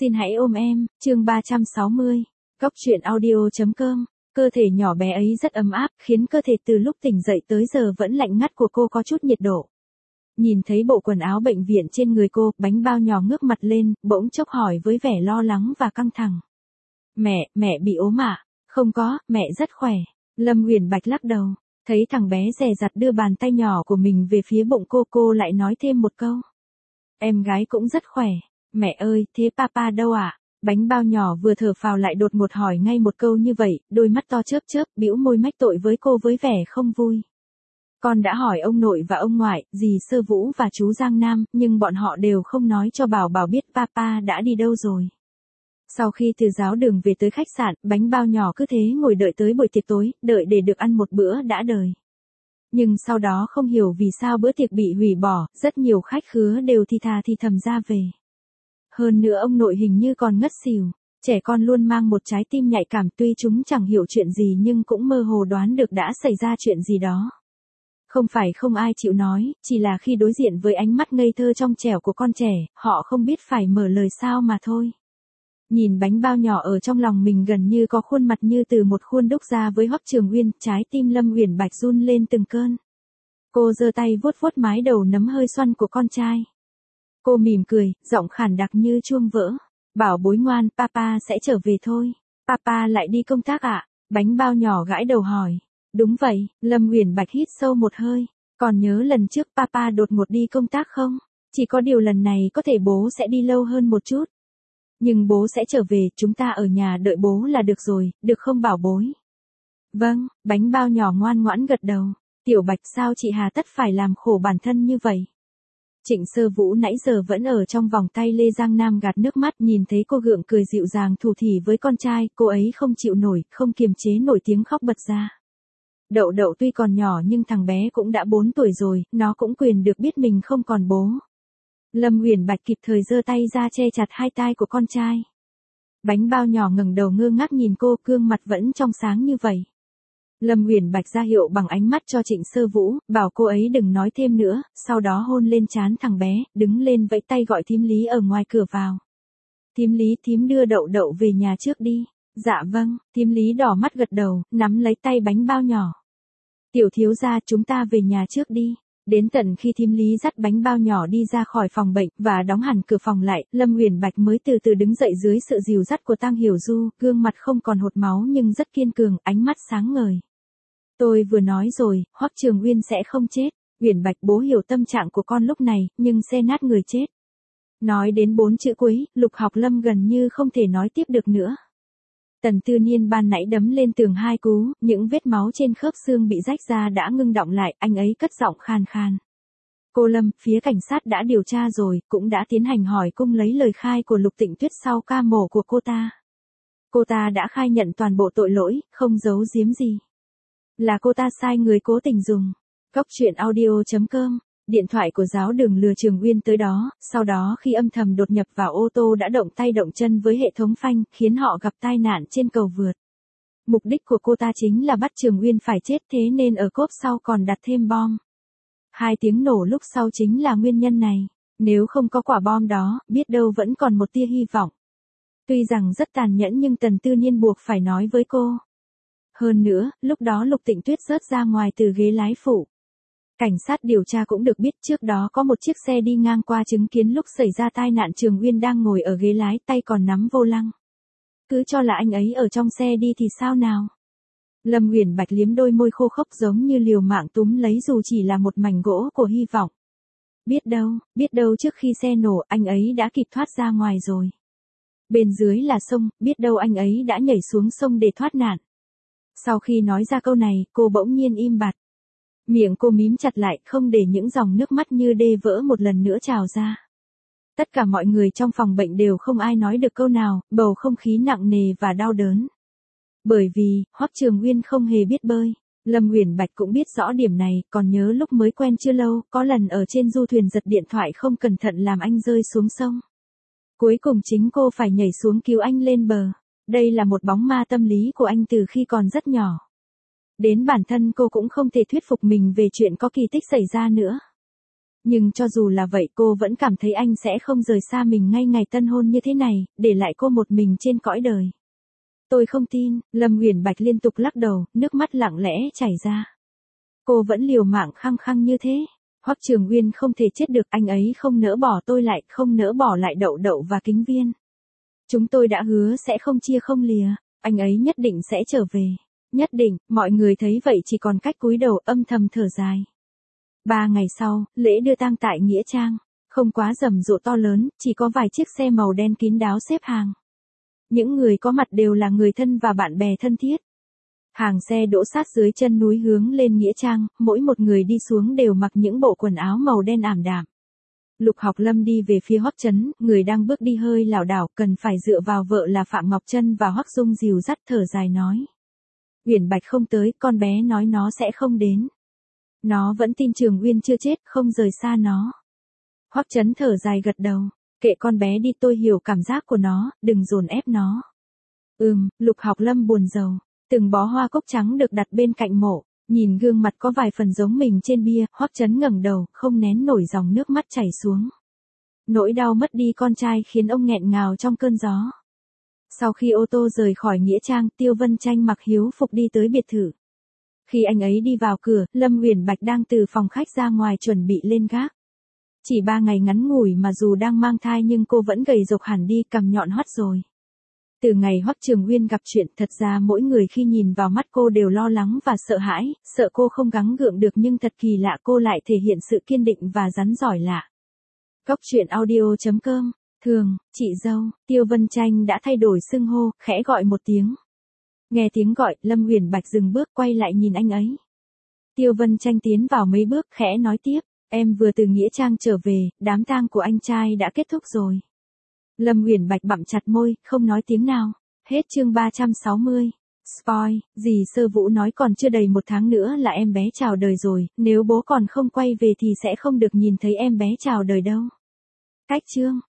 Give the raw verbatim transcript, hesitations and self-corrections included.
Xin hãy ôm em, chương ba trăm sáu mươi. Góc truyện audio.com. Cơ thể nhỏ bé ấy rất ấm áp, khiến cơ thể từ lúc tỉnh dậy tới giờ vẫn lạnh ngắt của cô có chút nhiệt độ. Nhìn thấy bộ quần áo bệnh viện trên người cô, bánh bao nhỏ ngước mặt lên, bỗng chốc hỏi với vẻ lo lắng và căng thẳng. Mẹ, mẹ bị ốm à? Không có, mẹ rất khỏe. Lâm Uyển Bạch lắc đầu. Thấy thằng bé dè dặt đưa bàn tay nhỏ của mình về phía bụng cô, cô lại nói thêm một câu. Em gái cũng rất khỏe. Mẹ ơi, thế papa đâu ạ? À? Bánh bao nhỏ vừa thở phào lại đột ngột hỏi ngay một câu như vậy, đôi mắt to chớp chớp, bĩu môi mách tội với cô với vẻ không vui. Con đã hỏi ông nội và ông ngoại, dì Sơ Vũ và chú Giang Nam, nhưng bọn họ đều không nói cho Bảo Bảo biết papa đã đi đâu rồi. Sau khi từ giáo đường về tới khách sạn, bánh bao nhỏ cứ thế ngồi đợi tới buổi tiệc tối, đợi để được ăn một bữa đã đời. Nhưng sau đó không hiểu vì sao bữa tiệc bị hủy bỏ, rất nhiều khách khứa đều thì thà thì thầm ra về. Hơn nữa ông nội hình như còn ngất xỉu. Trẻ con luôn mang một trái tim nhạy cảm, tuy chúng chẳng hiểu chuyện gì nhưng cũng mơ hồ đoán được đã xảy ra chuyện gì đó. Không phải không ai chịu nói, chỉ là khi đối diện với ánh mắt ngây thơ trong trẻo của con trẻ, họ không biết phải mở lời sao mà thôi. Nhìn bánh bao nhỏ ở trong lòng mình gần như có khuôn mặt như từ một khuôn đúc ra với Hoắc Trường Uyên, trái tim Lâm Uyển Bạch run lên từng cơn. Cô giơ tay vuốt vuốt mái đầu nấm hơi xoăn của con trai. Cô mỉm cười, giọng khản đặc như chuông vỡ. Bảo bối ngoan, papa sẽ trở về thôi. Papa lại đi công tác ạ? À? Bánh bao nhỏ gãi đầu hỏi. Đúng vậy, Lâm Uyển Bạch hít sâu một hơi. Còn nhớ lần trước papa đột ngột đi công tác không? Chỉ có điều lần này có thể bố sẽ đi lâu hơn một chút. Nhưng bố sẽ trở về, chúng ta ở nhà đợi bố là được rồi, được không bảo bối? Vâng, bánh bao nhỏ ngoan ngoãn gật đầu. Tiểu Bạch, sao chị hà tất phải làm khổ bản thân như vậy? Trịnh Sơ Vũ nãy giờ vẫn ở trong vòng tay Lê Giang Nam gạt nước mắt, nhìn thấy cô gượng cười dịu dàng thủ thỉ với con trai, cô ấy không chịu nổi, không kiềm chế nổi tiếng khóc bật ra. Đậu Đậu tuy còn nhỏ nhưng thằng bé cũng đã bốn tuổi rồi, nó cũng quyền được biết mình không còn bố. Lâm Uyển Bạch kịp thời giơ tay ra che chặt hai tai của con trai. Bánh bao nhỏ ngẩng đầu ngơ ngác nhìn cô, gương mặt vẫn trong sáng như vậy. Lâm Uyển Bạch ra hiệu bằng ánh mắt cho Trịnh Sơ Vũ, bảo cô ấy đừng nói thêm nữa, sau đó hôn lên trán thằng bé, đứng lên vẫy tay gọi thím Lý ở ngoài cửa vào. Thím Lý, thím đưa Đậu Đậu về nhà trước đi. Dạ vâng, thím Lý đỏ mắt gật đầu, nắm lấy tay bánh bao nhỏ. Tiểu thiếu gia, chúng ta về nhà trước đi. Đến tận khi thím Lý dắt bánh bao nhỏ đi ra khỏi phòng bệnh và đóng hẳn cửa phòng lại, Lâm Uyển Bạch mới từ từ đứng dậy dưới sự dìu dắt của Tang Hiểu Du, gương mặt không còn hột máu nhưng rất kiên cường, ánh mắt sáng ngời. Tôi vừa nói rồi, Hoắc Trường Uyên sẽ không chết. Uyển Bạch, bố hiểu tâm trạng của con lúc này, nhưng xe nát người chết. Nói đến bốn chữ cuối, Lục Học Lâm gần như không thể nói tiếp được nữa. Tần Tư Niên ban nãy đấm lên tường hai cú, những vết máu trên khớp xương bị rách ra đã ngưng đọng lại, anh ấy cất giọng khan khan. Cô Lâm, phía cảnh sát đã điều tra rồi, cũng đã tiến hành hỏi cung lấy lời khai của Lục Tịnh Tuyết sau ca mổ của cô ta. Cô ta đã khai nhận toàn bộ tội lỗi, không giấu giếm gì. Là cô ta sai người cố tình dùng. Góc truyện audio.com. Điện thoại của giáo đường lừa Trường Uyên tới đó, sau đó khi âm thầm đột nhập vào ô tô đã động tay động chân với hệ thống phanh, khiến họ gặp tai nạn trên cầu vượt. Mục đích của cô ta chính là bắt Trường Uyên phải chết, thế nên ở cốp sau còn đặt thêm bom. Hai tiếng nổ lúc sau chính là nguyên nhân này. Nếu không có quả bom đó, biết đâu vẫn còn một tia hy vọng. Tuy rằng rất tàn nhẫn nhưng Tần Tư Niên buộc phải nói với cô. Hơn nữa, lúc đó Lục Tịnh Tuyết rớt ra ngoài từ ghế lái phụ. Cảnh sát điều tra cũng được biết trước đó có một chiếc xe đi ngang qua chứng kiến lúc xảy ra tai nạn Trường Uyên đang ngồi ở ghế lái, tay còn nắm vô lăng. Cứ cho là anh ấy ở trong xe đi thì sao nào? Lâm Uyển Bạch liếm đôi môi khô khốc giống như liều mạng túm lấy dù chỉ là một mảnh gỗ của hy vọng. Biết đâu, biết đâu trước khi xe nổ anh ấy đã kịp thoát ra ngoài rồi. Bên dưới là sông, biết đâu anh ấy đã nhảy xuống sông để thoát nạn. Sau khi nói ra câu này, cô bỗng nhiên im bặt. Miệng cô mím chặt lại, không để những dòng nước mắt như đê vỡ một lần nữa trào ra. Tất cả mọi người trong phòng bệnh đều không ai nói được câu nào, bầu không khí nặng nề và đau đớn. Bởi vì, Hoắc Trường Uyên không hề biết bơi. Lâm Uyển Bạch cũng biết rõ điểm này, còn nhớ lúc mới quen chưa lâu, có lần ở trên du thuyền giật điện thoại không cẩn thận làm anh rơi xuống sông. Cuối cùng chính cô phải nhảy xuống cứu anh lên bờ. Đây là một bóng ma tâm lý của anh từ khi còn rất nhỏ. Đến bản thân cô cũng không thể thuyết phục mình về chuyện có kỳ tích xảy ra nữa. Nhưng cho dù là vậy cô vẫn cảm thấy anh sẽ không rời xa mình ngay ngày tân hôn như thế này, để lại cô một mình trên cõi đời. Tôi không tin, Lâm Uyển Bạch liên tục lắc đầu, nước mắt lặng lẽ chảy ra. Cô vẫn liều mạng khăng khăng như thế. Hoắc Trường Uyên không thể chết được, anh ấy không nỡ bỏ tôi lại, không nỡ bỏ lại Đậu Đậu và Kính Viên. Chúng tôi đã hứa sẽ không chia không lìa, anh ấy nhất định sẽ trở về. Nhất định, mọi người thấy vậy chỉ còn cách cúi đầu âm thầm thở dài. Ba ngày sau, lễ đưa tang tại Nghĩa Trang, không quá rầm rộ to lớn, chỉ có vài chiếc xe màu đen kín đáo xếp hàng. Những người có mặt đều là người thân và bạn bè thân thiết. Hàng xe đỗ sát dưới chân núi hướng lên Nghĩa Trang, mỗi một người đi xuống đều mặc những bộ quần áo màu đen ảm đạm. Lục Học Lâm đi về phía Hoắc Chấn, người đang bước đi hơi lảo đảo, cần phải dựa vào vợ là Phạm Ngọc Trân và Hoắc Dung dìu dắt, thở dài nói. Uyển Bạch không tới, con bé nói nó sẽ không đến. Nó vẫn tin Trường Uyên chưa chết, không rời xa nó. Hoắc Chấn thở dài gật đầu, kệ con bé đi, tôi hiểu cảm giác của nó, đừng dồn ép nó. Ừm, Lục Học Lâm buồn rầu, từng bó hoa cúc trắng được đặt bên cạnh mộ, nhìn gương mặt có vài phần giống mình trên bia, Hoắc Chấn ngẩng đầu, không nén nổi dòng nước mắt chảy xuống. Nỗi đau mất đi con trai khiến ông nghẹn ngào trong cơn gió. Sau khi ô tô rời khỏi Nghĩa Trang, Tiêu Vân Tranh mặc hiếu phục đi tới biệt thự. Khi anh ấy đi vào cửa, Lâm Uyển Bạch đang từ phòng khách ra ngoài chuẩn bị lên gác. Chỉ ba ngày ngắn ngủi mà dù đang mang thai nhưng cô vẫn gầy rộc hẳn đi, cằm nhọn hoắt rồi. Từ ngày Hoắc Trường Uyên gặp chuyện, thật ra mỗi người khi nhìn vào mắt cô đều lo lắng và sợ hãi, sợ cô không gắng gượng được, nhưng thật kỳ lạ cô lại thể hiện sự kiên định và rắn giỏi lạ. Góc truyện audio chấm com. Thường, chị dâu, Tiêu Vân Tranh đã thay đổi xưng hô, khẽ gọi một tiếng. Nghe tiếng gọi, Lâm Uyển Bạch dừng bước quay lại nhìn anh ấy. Tiêu Vân Tranh tiến vào mấy bước, khẽ nói tiếp, em vừa từ Nghĩa Trang trở về, đám tang của anh trai đã kết thúc rồi. Lâm Uyển Bạch bặm chặt môi, không nói tiếng nào. Hết chương ba trăm sáu mươi. Spoil, dì Sơ Vũ nói còn chưa đầy một tháng nữa là em bé chào đời rồi, nếu bố còn không quay về thì sẽ không được nhìn thấy em bé chào đời đâu. Cách chương.